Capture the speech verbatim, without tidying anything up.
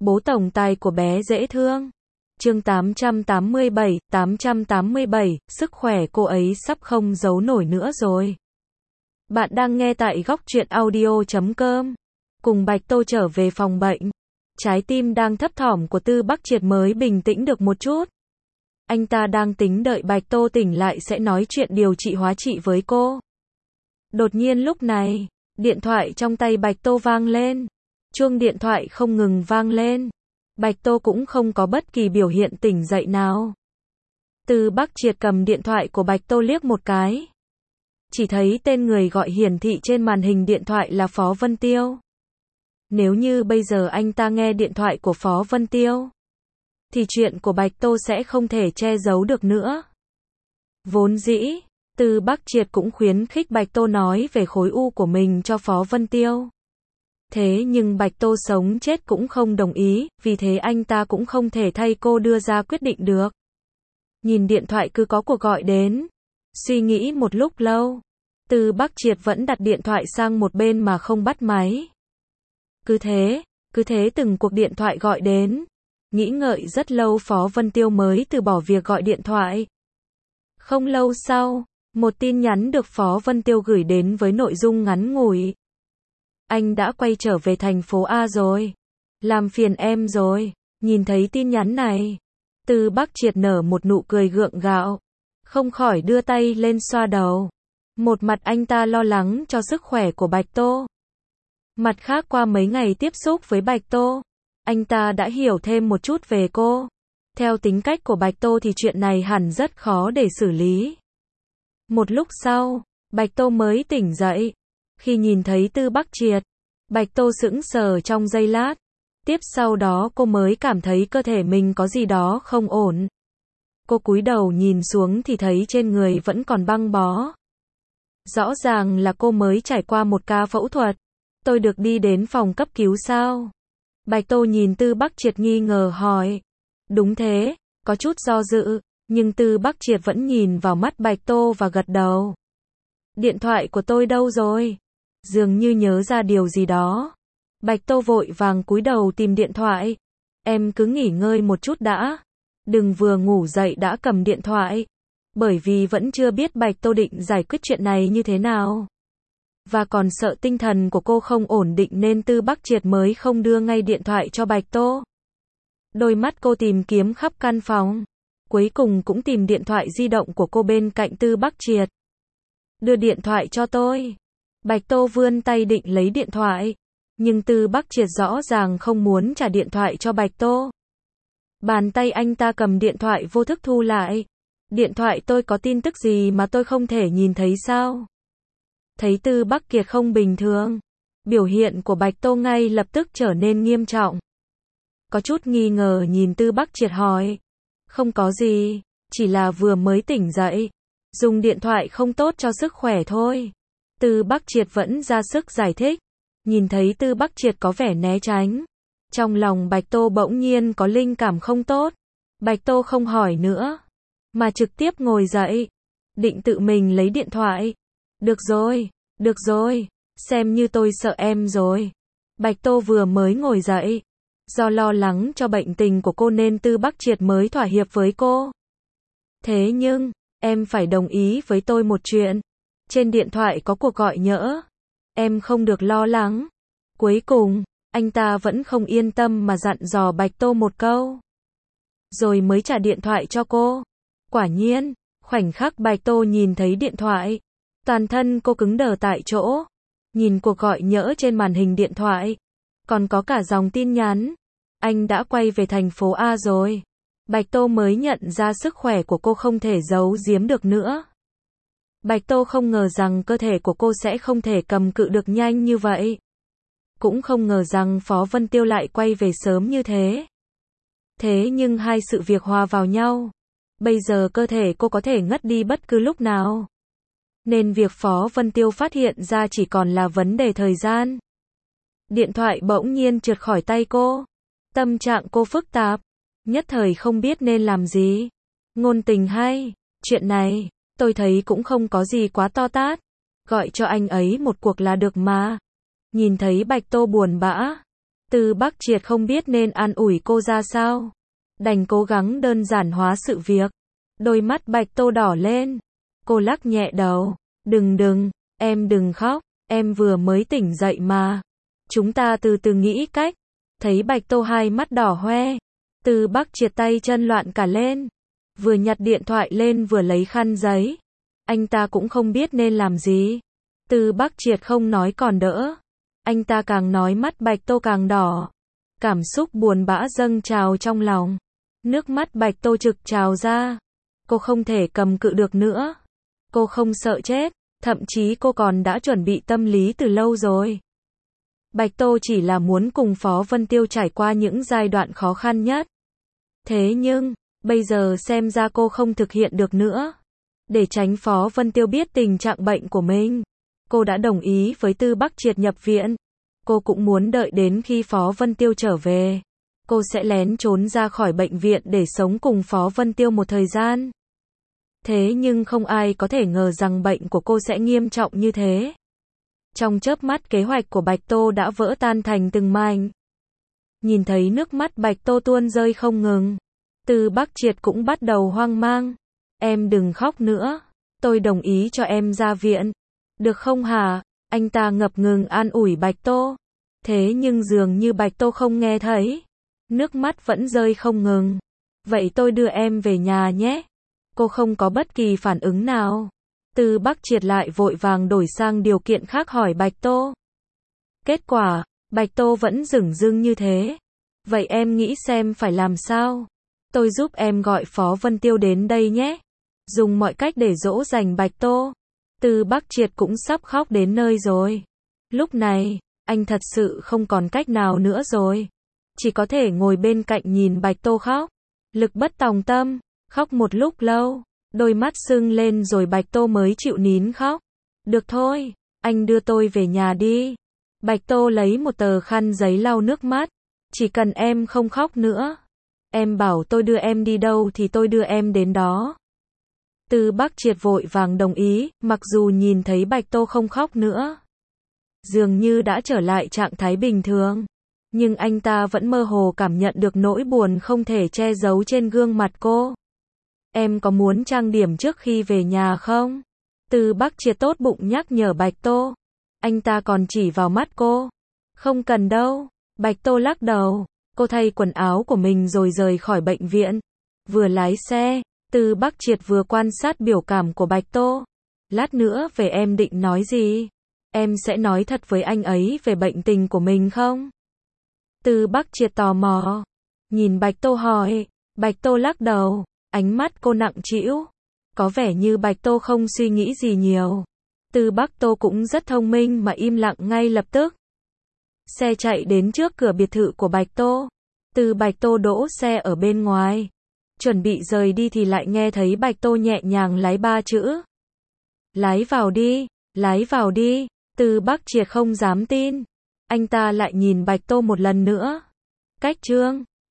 Bố tổng tài của bé dễ thương. Chương tám trăm tám mươi bảy, tám trăm tám mươi bảy, sức khỏe cô ấy sắp không giấu nổi nữa rồi. Bạn đang nghe tại góc truyện audio chấm com. Cùng Bạch Tô trở về phòng bệnh. Trái tim đang thấp thỏm của Tư Bắc Triệt mới bình tĩnh được một chút. Anh ta đang tính đợi Bạch Tô tỉnh lại sẽ nói chuyện điều trị hóa trị với cô. Đột nhiên lúc này, điện thoại trong tay Bạch Tô vang lên. Chuông điện thoại không ngừng vang lên. Bạch Tô cũng không có bất kỳ biểu hiện tỉnh dậy nào. Tư Bắc Triệt cầm điện thoại của Bạch Tô liếc một cái. Chỉ thấy tên người gọi hiển thị trên màn hình điện thoại là Phó Vân Tiêu. Nếu như bây giờ anh ta nghe điện thoại của Phó Vân Tiêu, thì chuyện của Bạch Tô sẽ không thể che giấu được nữa. Vốn dĩ, Tư Bắc Triệt cũng khuyến khích Bạch Tô nói về khối u của mình cho Phó Vân Tiêu. Thế nhưng Bạch Tô sống chết cũng không đồng ý, vì thế anh ta cũng không thể thay cô đưa ra quyết định được. Nhìn điện thoại cứ có cuộc gọi đến. Suy nghĩ một lúc lâu, Tư Bắc Triệt vẫn đặt điện thoại sang một bên mà không bắt máy. Cứ thế, cứ thế từng cuộc điện thoại gọi đến. Nghĩ ngợi rất lâu Phó Vân Tiêu mới từ bỏ việc gọi điện thoại. Không lâu sau, một tin nhắn được Phó Vân Tiêu gửi đến với nội dung ngắn ngủi. Anh đã quay trở về thành phố A rồi. Làm phiền em rồi. Nhìn thấy tin nhắn này, Tư Bắc Triệt nở một nụ cười gượng gạo. Không khỏi đưa tay lên xoa đầu. Một mặt anh ta lo lắng cho sức khỏe của Bạch Tô. Mặt khác qua mấy ngày tiếp xúc với Bạch Tô, anh ta đã hiểu thêm một chút về cô. Theo tính cách của Bạch Tô thì chuyện này hẳn rất khó để xử lý. Một lúc sau, Bạch Tô mới tỉnh dậy. Khi nhìn thấy Tư Bắc Triệt, Bạch Tô sững sờ trong giây lát. Tiếp sau đó cô mới cảm thấy cơ thể mình có gì đó không ổn. Cô cúi đầu nhìn xuống thì thấy trên người vẫn còn băng bó. Rõ ràng là cô mới trải qua một ca phẫu thuật. Tôi được đi đến phòng cấp cứu sao? Bạch Tô nhìn Tư Bắc Triệt nghi ngờ hỏi. Đúng thế, có chút do dự, nhưng Tư Bắc Triệt vẫn nhìn vào mắt Bạch Tô và gật đầu. Điện thoại của tôi đâu rồi? Dường như nhớ ra điều gì đó. Bạch Tô vội vàng cúi đầu tìm điện thoại. Em cứ nghỉ ngơi một chút đã. Đừng vừa ngủ dậy đã cầm điện thoại. Bởi vì vẫn chưa biết Bạch Tô định giải quyết chuyện này như thế nào. Và còn sợ tinh thần của cô không ổn định nên Tư Bắc Triệt mới không đưa ngay điện thoại cho Bạch Tô. Đôi mắt cô tìm kiếm khắp căn phòng. Cuối cùng cũng tìm điện thoại di động của cô bên cạnh Tư Bắc Triệt. Đưa điện thoại cho tôi. Bạch Tô vươn tay định lấy điện thoại. Nhưng Tư Bắc Triệt rõ ràng không muốn trả điện thoại cho Bạch Tô. Bàn tay anh ta cầm điện thoại vô thức thu lại. Điện thoại tôi có tin tức gì mà tôi không thể nhìn thấy sao? Thấy Tư Bắc Kiệt không bình thường. Biểu hiện của Bạch Tô ngay lập tức trở nên nghiêm trọng. Có chút nghi ngờ nhìn Tư Bắc Triệt hỏi. Không có gì, chỉ là vừa mới tỉnh dậy. Dùng điện thoại không tốt cho sức khỏe thôi. Tư Bắc Triệt vẫn ra sức giải thích. Nhìn thấy Tư Bắc Triệt có vẻ né tránh. Trong lòng Bạch Tô bỗng nhiên có linh cảm không tốt. Bạch Tô không hỏi nữa, mà trực tiếp ngồi dậy. Định tự mình lấy điện thoại. Được rồi, được rồi, xem như tôi sợ em rồi. Bạch Tô vừa mới ngồi dậy. Do lo lắng cho bệnh tình của cô nên Tư Bắc Triệt mới thỏa hiệp với cô. Thế nhưng, em phải đồng ý với tôi một chuyện. Trên điện thoại có cuộc gọi nhỡ. Em không được lo lắng. Cuối cùng, anh ta vẫn không yên tâm mà dặn dò Bạch Tô một câu. Rồi mới trả điện thoại cho cô. Quả nhiên, khoảnh khắc Bạch Tô nhìn thấy điện thoại, toàn thân cô cứng đờ tại chỗ. Nhìn cuộc gọi nhỡ trên màn hình điện thoại. Còn có cả dòng tin nhắn. Anh đã quay về thành phố A rồi. Bạch Tô mới nhận ra sức khỏe của cô không thể giấu giếm được nữa. Bạch Tô không ngờ rằng cơ thể của cô sẽ không thể cầm cự được nhanh như vậy. Cũng không ngờ rằng Phó Vân Tiêu lại quay về sớm như thế. Thế nhưng hai sự việc hòa vào nhau. Bây giờ cơ thể cô có thể ngất đi bất cứ lúc nào. Nên việc Phó Vân Tiêu phát hiện ra chỉ còn là vấn đề thời gian. Điện thoại bỗng nhiên trượt khỏi tay cô. Tâm trạng cô phức tạp. Nhất thời không biết nên làm gì. Ngôn tình hay. Chuyện này, tôi thấy cũng không có gì quá to tát. Gọi cho anh ấy một cuộc là được mà. Nhìn thấy Bạch Tô buồn bã. Từ Bắc Triệt không biết nên an ủi cô ra sao. Đành cố gắng đơn giản hóa sự việc. Đôi mắt Bạch Tô đỏ lên. Cô lắc nhẹ đầu. Đừng đừng, em đừng khóc, em vừa mới tỉnh dậy mà. Chúng ta từ từ nghĩ cách. Thấy Bạch Tô hai mắt đỏ hoe. Từ Bắc Triệt tay chân loạn cả lên. Vừa nhặt điện thoại lên vừa lấy khăn giấy. Anh ta cũng không biết nên làm gì. Từ Bắc Triệt không nói còn đỡ. Anh ta càng nói mắt Bạch Tô càng đỏ. Cảm xúc buồn bã dâng trào trong lòng. Nước mắt Bạch Tô trực trào ra. Cô không thể cầm cự được nữa. Cô không sợ chết. Thậm chí cô còn đã chuẩn bị tâm lý từ lâu rồi. Bạch Tô chỉ là muốn cùng Phó Vân Tiêu trải qua những giai đoạn khó khăn nhất. Thế nhưng, bây giờ xem ra cô không thực hiện được nữa. Để tránh Phó Vân Tiêu biết tình trạng bệnh của mình, cô đã đồng ý với Tư Bắc Triệt nhập viện. Cô cũng muốn đợi đến khi Phó Vân Tiêu trở về. Cô sẽ lén trốn ra khỏi bệnh viện để sống cùng Phó Vân Tiêu một thời gian. Thế nhưng không ai có thể ngờ rằng bệnh của cô sẽ nghiêm trọng như thế. Trong chớp mắt kế hoạch của Bạch Tô đã vỡ tan thành từng mảnh. Nhìn thấy nước mắt Bạch Tô tuôn rơi không ngừng. Từ Bắc Triệt cũng bắt đầu hoang mang. Em đừng khóc nữa. Tôi đồng ý cho em ra viện. Được không hả? Anh ta ngập ngừng an ủi Bạch Tô. Thế nhưng dường như Bạch Tô không nghe thấy. Nước mắt vẫn rơi không ngừng. Vậy tôi đưa em về nhà nhé. Cô không có bất kỳ phản ứng nào. Từ Bắc Triệt lại vội vàng đổi sang điều kiện khác hỏi Bạch Tô. Kết quả, Bạch Tô vẫn dửng dưng như thế. Vậy em nghĩ xem phải làm sao? Tôi giúp em gọi Phó Vân Tiêu đến đây nhé. Dùng mọi cách để dỗ dành Bạch Tô. Từ Bắc Triệt cũng sắp khóc đến nơi rồi. Lúc này, anh thật sự không còn cách nào nữa rồi. Chỉ có thể ngồi bên cạnh nhìn Bạch Tô khóc. Lực bất tòng tâm, khóc một lúc lâu. Đôi mắt sưng lên rồi Bạch Tô mới chịu nín khóc. Được thôi, anh đưa tôi về nhà đi. Bạch Tô lấy một tờ khăn giấy lau nước mắt. Chỉ cần em không khóc nữa. Em bảo tôi đưa em đi đâu thì tôi đưa em đến đó. Từ Bắc Triệt vội vàng đồng ý, mặc dù nhìn thấy Bạch Tô không khóc nữa. Dường như đã trở lại trạng thái bình thường. Nhưng anh ta vẫn mơ hồ cảm nhận được nỗi buồn không thể che giấu trên gương mặt cô. Em có muốn trang điểm trước khi về nhà không? Từ Bắc Triệt tốt bụng nhắc nhở Bạch Tô. Anh ta còn chỉ vào mắt cô. Không cần đâu. Bạch Tô lắc đầu. Cô thay quần áo của mình rồi rời khỏi bệnh viện. Vừa lái xe, Từ Bắc Triệt vừa quan sát biểu cảm của Bạch Tô. Lát nữa về em định nói gì? Em sẽ nói thật với anh ấy về bệnh tình của mình không? Từ Bắc Triệt tò mò. Nhìn Bạch Tô hỏi. Bạch Tô lắc đầu. Ánh mắt cô nặng trĩu. Có vẻ như Bạch Tô không suy nghĩ gì nhiều. Từ Bắc Tô cũng rất thông minh mà im lặng ngay lập tức. Xe chạy đến trước cửa biệt thự của Bạch Tô. Từ Bạch Tô đỗ xe ở bên ngoài. Chuẩn bị rời đi thì lại nghe thấy Bạch Tô nhẹ nhàng lái ba chữ. Lái vào đi, lái vào đi. Từ Bắc Triệt không dám tin. Anh ta lại nhìn Bạch Tô một lần nữa. Cách chương